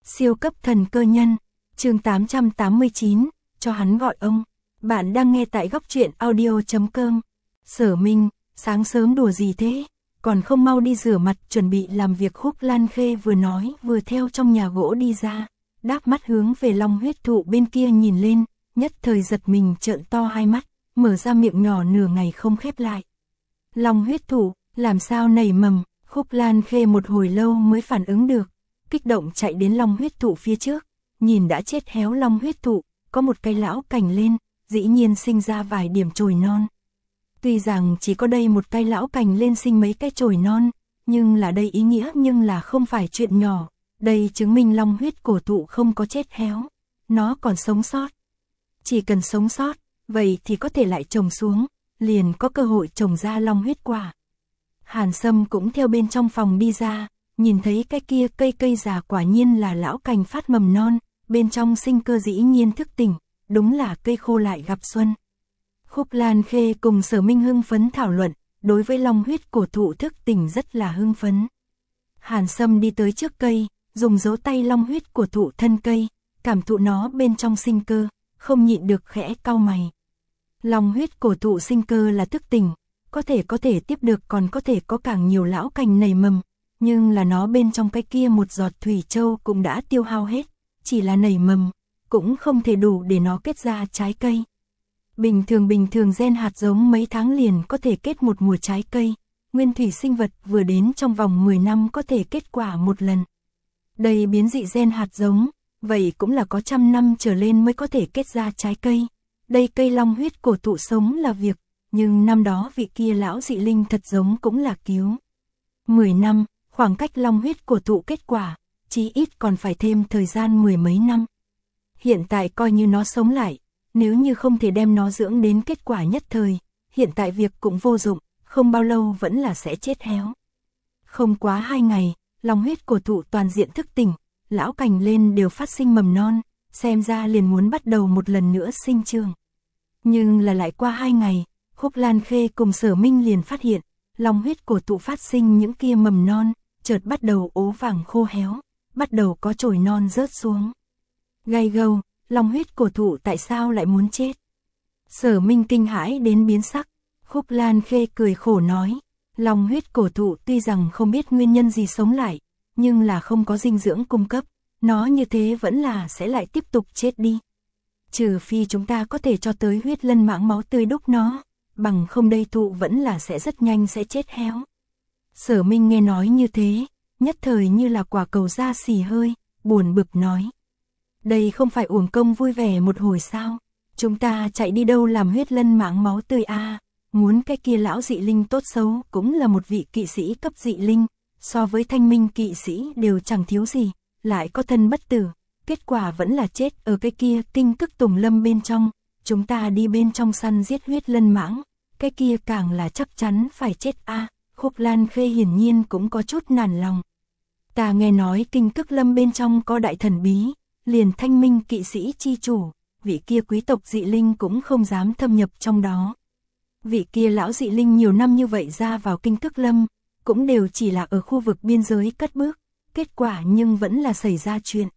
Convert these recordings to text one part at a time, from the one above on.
Siêu cấp thần cơ nhân, chương 889, cho hắn gọi ông. Bạn đang nghe tại góc truyện audio.com. Sở Minh, sáng sớm đùa gì thế? Còn không mau đi rửa mặt chuẩn bị làm việc. Khúc Lan Khê vừa nói vừa theo trong nhà gỗ đi ra, đáp mắt hướng về long huyết thụ bên kia nhìn lên, nhất thời giật mình trợn to hai mắt, mở ra miệng nhỏ nửa ngày không khép lại. Long huyết thụ, làm sao nảy mầm? Khúc Lan Khê một hồi lâu mới phản ứng được, kích động chạy đến long huyết thụ phía trước, nhìn đã chết héo long huyết thụ, có một cây lão cành lên, dĩ nhiên sinh ra vài điểm chồi non. Tuy rằng chỉ có đây một cây lão cành lên sinh mấy cái chồi non, nhưng là đây ý nghĩa nhưng là không phải chuyện nhỏ, đây chứng minh long huyết cổ thụ không có chết héo, nó còn sống sót. Chỉ cần sống sót, vậy thì có thể lại trồng xuống, liền có cơ hội trồng ra long huyết quả. Hàn Sâm cũng theo bên trong phòng đi ra, nhìn thấy cái kia cây già quả nhiên là lão cành phát mầm non, bên trong sinh cơ dĩ nhiên thức tỉnh, đúng là cây khô lại gặp xuân. Khúc Lan Khê cùng Sở Minh hưng phấn thảo luận, đối với long huyết cổ thụ thức tỉnh rất là hưng phấn. Hàn Sâm đi tới trước cây, dùng dấu tay long huyết của thụ thân cây, cảm thụ nó bên trong sinh cơ, không nhịn được khẽ cau mày. Long huyết cổ thụ sinh cơ là thức tỉnh, có thể tiếp được, còn có thể có càng nhiều lão cành nảy mầm, nhưng là nó bên trong cái kia một giọt thủy châu cũng đã tiêu hao hết, chỉ là nảy mầm, cũng không thể đủ để nó kết ra trái cây. Bình thường gen hạt giống mấy tháng liền có thể kết một mùa trái cây, nguyên thủy sinh vật vừa đến trong vòng 10 năm có thể kết quả một lần. Đây biến dị gen hạt giống, vậy cũng là có 100 năm trở lên mới có thể kết ra trái cây. Đây cây long huyết cổ thụ sống là việc, nhưng năm đó vị kia lão dị linh thật giống cũng là cứu. 10 năm, khoảng cách long huyết cổ thụ kết quả, chí ít còn phải thêm thời gian 10 mấy năm. Hiện tại coi như nó sống lại, nếu như không thể đem nó dưỡng đến kết quả nhất thời, hiện tại việc cũng vô dụng, không bao lâu vẫn là sẽ chết héo. Không quá 2 ngày, long huyết cổ thụ toàn diện thức tỉnh, lão cành lên đều phát sinh mầm non, xem ra liền muốn bắt đầu một lần nữa sinh trưởng. Nhưng là lại qua 2 ngày, Khúc Lan Khê cùng Sở Minh liền phát hiện, long huyết cổ thụ phát sinh những kia mầm non, chợt bắt đầu ố vàng khô héo, bắt đầu có chồi non rớt xuống. Gay gâu, long huyết cổ thụ tại sao lại muốn chết? Sở Minh kinh hãi đến biến sắc. Khúc Lan Khê cười khổ nói, long huyết cổ thụ tuy rằng không biết nguyên nhân gì sống lại, nhưng là không có dinh dưỡng cung cấp, nó như thế vẫn là sẽ lại tiếp tục chết đi. Trừ phi chúng ta có thể cho tới huyết lân mãng máu tươi đúc nó, bằng không đây thụ vẫn là sẽ rất nhanh sẽ chết héo. Sở Minh nghe nói như thế, nhất thời như là quả cầu ra xì hơi, buồn bực nói. Đây không phải uổng công vui vẻ một hồi sao? Chúng ta chạy đi đâu làm huyết lân mãng máu tươi à? Muốn cái kia lão dị linh tốt xấu cũng là một vị kỵ sĩ cấp dị linh, so với thanh minh kỵ sĩ đều chẳng thiếu gì, lại có thân bất tử, kết quả vẫn là chết ở cái kia kinh cức tùng lâm bên trong. Chúng ta đi bên trong săn giết huyết lân mãng, cái kia càng là chắc chắn phải chết à? Khúc Lan Khê hiển nhiên cũng có chút nản lòng. Ta nghe nói kinh cức lâm bên trong có đại thần bí, liền thanh minh kỵ sĩ chi chủ, vị kia quý tộc dị linh cũng không dám thâm nhập trong đó. Vị kia lão dị linh nhiều năm như vậy ra vào kinh cức lâm, cũng đều chỉ là ở khu vực biên giới cất bước, kết quả nhưng vẫn là xảy ra chuyện.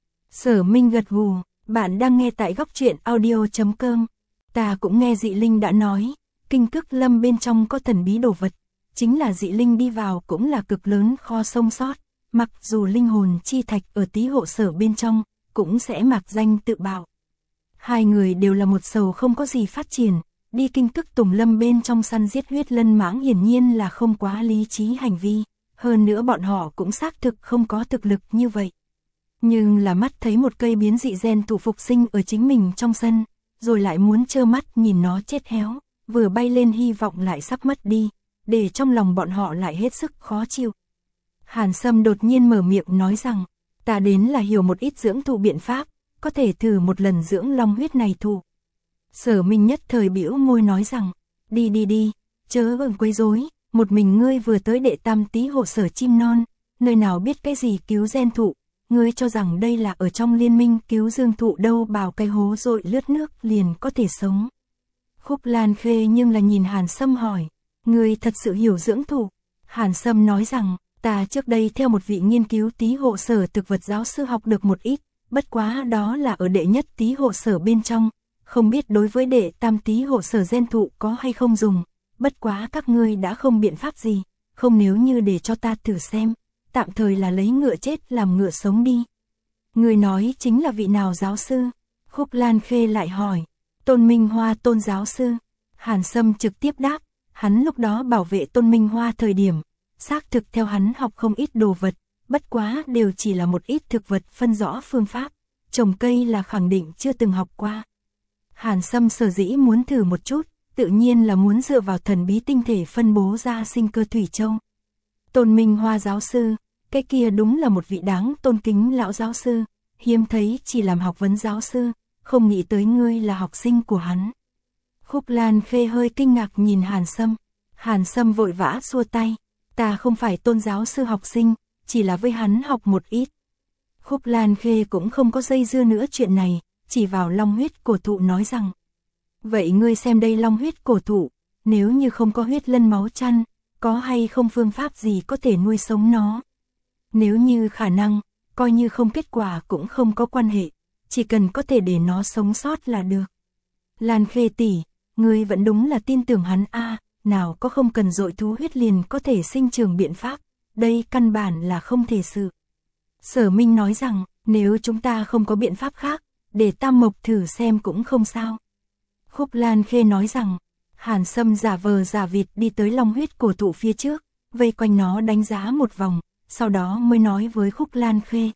Sở Minh gật gù, bạn đang nghe tại góc truyện audio.com. Ta cũng nghe dị linh đã nói, kinh cức lâm bên trong có thần bí đồ vật, chính là dị linh đi vào cũng là cực lớn kho sống sót, mặc dù linh hồn chi thạch ở tí hộ sở bên trong, cũng sẽ mạc danh tự bạo. Hai người đều là một sầu không có gì phát triển, đi kinh cức tùng lâm bên trong săn giết huyết lân mãng hiển nhiên là không quá lý trí hành vi, hơn nữa bọn họ cũng xác thực không có thực lực như vậy. Nhưng là mắt thấy một cây biến dị gen thụ phục sinh ở chính mình trong sân, rồi lại muốn trơ mắt nhìn nó chết héo, vừa bay lên hy vọng lại sắp mất đi, để trong lòng bọn họ lại hết sức khó chịu. Hàn Sâm đột nhiên mở miệng nói rằng, ta đến là hiểu một ít dưỡng thụ biện pháp, có thể thử một lần dưỡng long huyết này thụ. Sở Minh nhất thời bĩu môi nói rằng, đi, chớ gần quấy rối, một mình ngươi vừa tới đệ tam tí hộ sở chim non, nơi nào biết cái gì cứu gen thụ, ngươi cho rằng đây là ở trong liên minh cứu dương thụ đâu, bào cây hố rồi lướt nước liền có thể sống. Khúc Lan Khê nhưng là nhìn Hàn Sâm hỏi, ngươi thật sự hiểu dưỡng thụ? Hàn Sâm nói rằng, Ta trước đây theo một vị nghiên cứu tí hộ sở thực vật giáo sư học được một ít, bất quá đó là ở đệ nhất tí hộ sở bên trong, không biết đối với đệ tam tí hộ sở gen thụ có hay không dùng, bất quá các ngươi đã không biện pháp gì, không nếu như để cho ta thử xem, tạm thời là lấy ngựa chết làm ngựa sống đi. Người nói chính là vị nào giáo sư? Khúc Lan Khê lại hỏi. Tôn Minh Hoa Tôn giáo sư. Hàn Sâm trực tiếp đáp, hắn lúc đó bảo vệ Tôn Minh Hoa thời điểm, xác thực theo hắn học không ít đồ vật, bất quá đều chỉ là một ít thực vật phân rõ phương pháp, trồng cây là khẳng định chưa từng học qua. Hàn Sâm sở dĩ muốn thử một chút, tự nhiên là muốn dựa vào thần bí tinh thể phân bố ra sinh cơ thủy châu. Tôn Minh Hoa giáo sư, cái kia đúng là một vị đáng tôn kính lão giáo sư, hiếm thấy chỉ làm học vấn giáo sư, không nghĩ tới ngươi là học sinh của hắn. Khúc Lan Khê hơi kinh ngạc nhìn Hàn Sâm. Hàn Sâm vội vã xua tay, ta không phải Tôn giáo sư học sinh, chỉ là với hắn học một ít. Khúc Lan Khê cũng không có dây dưa nữa chuyện này, chỉ vào long huyết cổ thụ nói rằng, vậy ngươi xem đây long huyết cổ thụ, nếu như không có huyết lân máu chăn, có hay không phương pháp gì có thể nuôi sống nó? Nếu như khả năng, coi như không kết quả cũng không có quan hệ, chỉ cần có thể để nó sống sót là được. Lan Khê tỷ, ngươi vẫn đúng là tin tưởng hắn a, nào có không cần dội thú huyết liền có thể sinh trưởng biện pháp, đây căn bản là không thể sự. Sở Minh nói rằng, nếu chúng ta không có biện pháp khác, để Tam Mộc thử xem cũng không sao. Khúc Lan Khê nói rằng, Hàn Sâm giả vờ giả vịt đi tới long huyết cổ thụ phía trước, vây quanh nó đánh giá một vòng, sau đó mới nói với Khúc Lan Khê.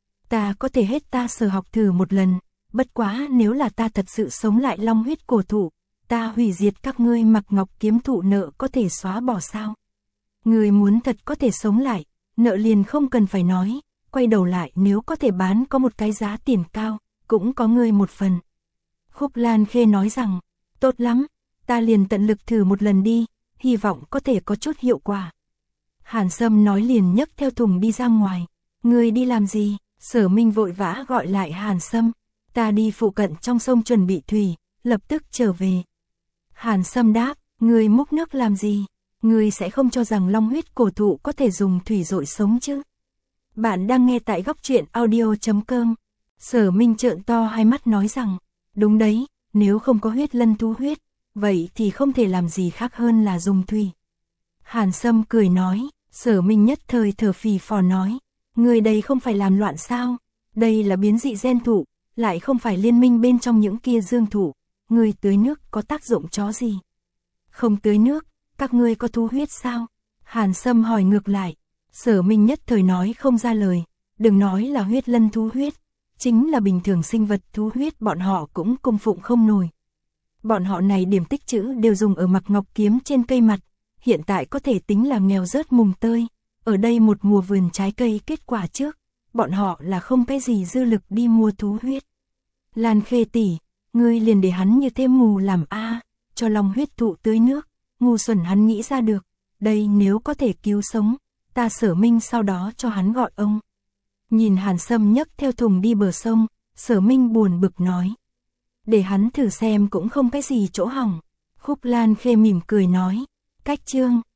Ta có thể hết ta sở học thử một lần, bất quá nếu là ta thật sự sống lại long huyết cổ thụ, ta hủy diệt các ngươi Mặc Ngọc kiếm thụ nợ có thể xóa bỏ sao? Người muốn thật có thể sống lại, nợ liền không cần phải nói, quay đầu lại nếu có thể bán có một cái giá tiền cao, cũng có ngươi một phần. Khúc Lan Khê nói rằng, tốt lắm, ta liền tận lực thử một lần đi, hy vọng có thể có chút hiệu quả. Hàn Sâm nói liền nhấc theo thùng đi ra ngoài. Ngươi đi làm gì? Sở Minh vội vã gọi lại Hàn Sâm. Ta đi phụ cận trong sông chuẩn bị thủy, lập tức trở về. Hàn Sâm đáp, ngươi múc nước làm gì? Ngươi sẽ không cho rằng long huyết cổ thụ có thể dùng thủy dội sống chứ? Bạn đang nghe tại góc truyện audio.com. Sở Minh trợn to hai mắt nói rằng, đúng đấy, nếu không có huyết lân thú huyết, vậy thì không thể làm gì khác hơn là dùng thủy. Hàn Sâm cười nói, Sở Minh nhất thời thở phì phò nói, người đây không phải làm loạn sao, đây là biến dị gen thụ, lại không phải liên minh bên trong những kia dương thụ, người tưới nước có tác dụng chó gì? Không tưới nước, các ngươi có thú huyết sao? Hàn Sâm hỏi ngược lại, Sở Minh nhất thời nói không ra lời, đừng nói là huyết lân thú huyết, chính là bình thường sinh vật thú huyết bọn họ cũng cung phụng không nổi. Bọn họ này điểm tích trữ đều dùng ở Mặc Ngọc kiếm trên cây mặt, hiện tại có thể tính là nghèo rớt mùng tơi, ở đây một mùa vườn trái cây kết quả trước, bọn họ là không cái gì dư lực đi mua thú huyết. Lan Khê tỷ, ngươi liền để hắn như thêm mù làm a, cho long huyết thụ tưới nước, ngu xuẩn hắn nghĩ ra được, đây nếu có thể cứu sống, ta Sở Minh sau đó cho hắn gọi ông. Nhìn Hàn Sâm nhấc theo thùng đi bờ sông, Sở Minh buồn bực nói. Để hắn thử xem cũng không cái gì chỗ hỏng. Khúc Lan Khê mỉm cười nói, cách chương.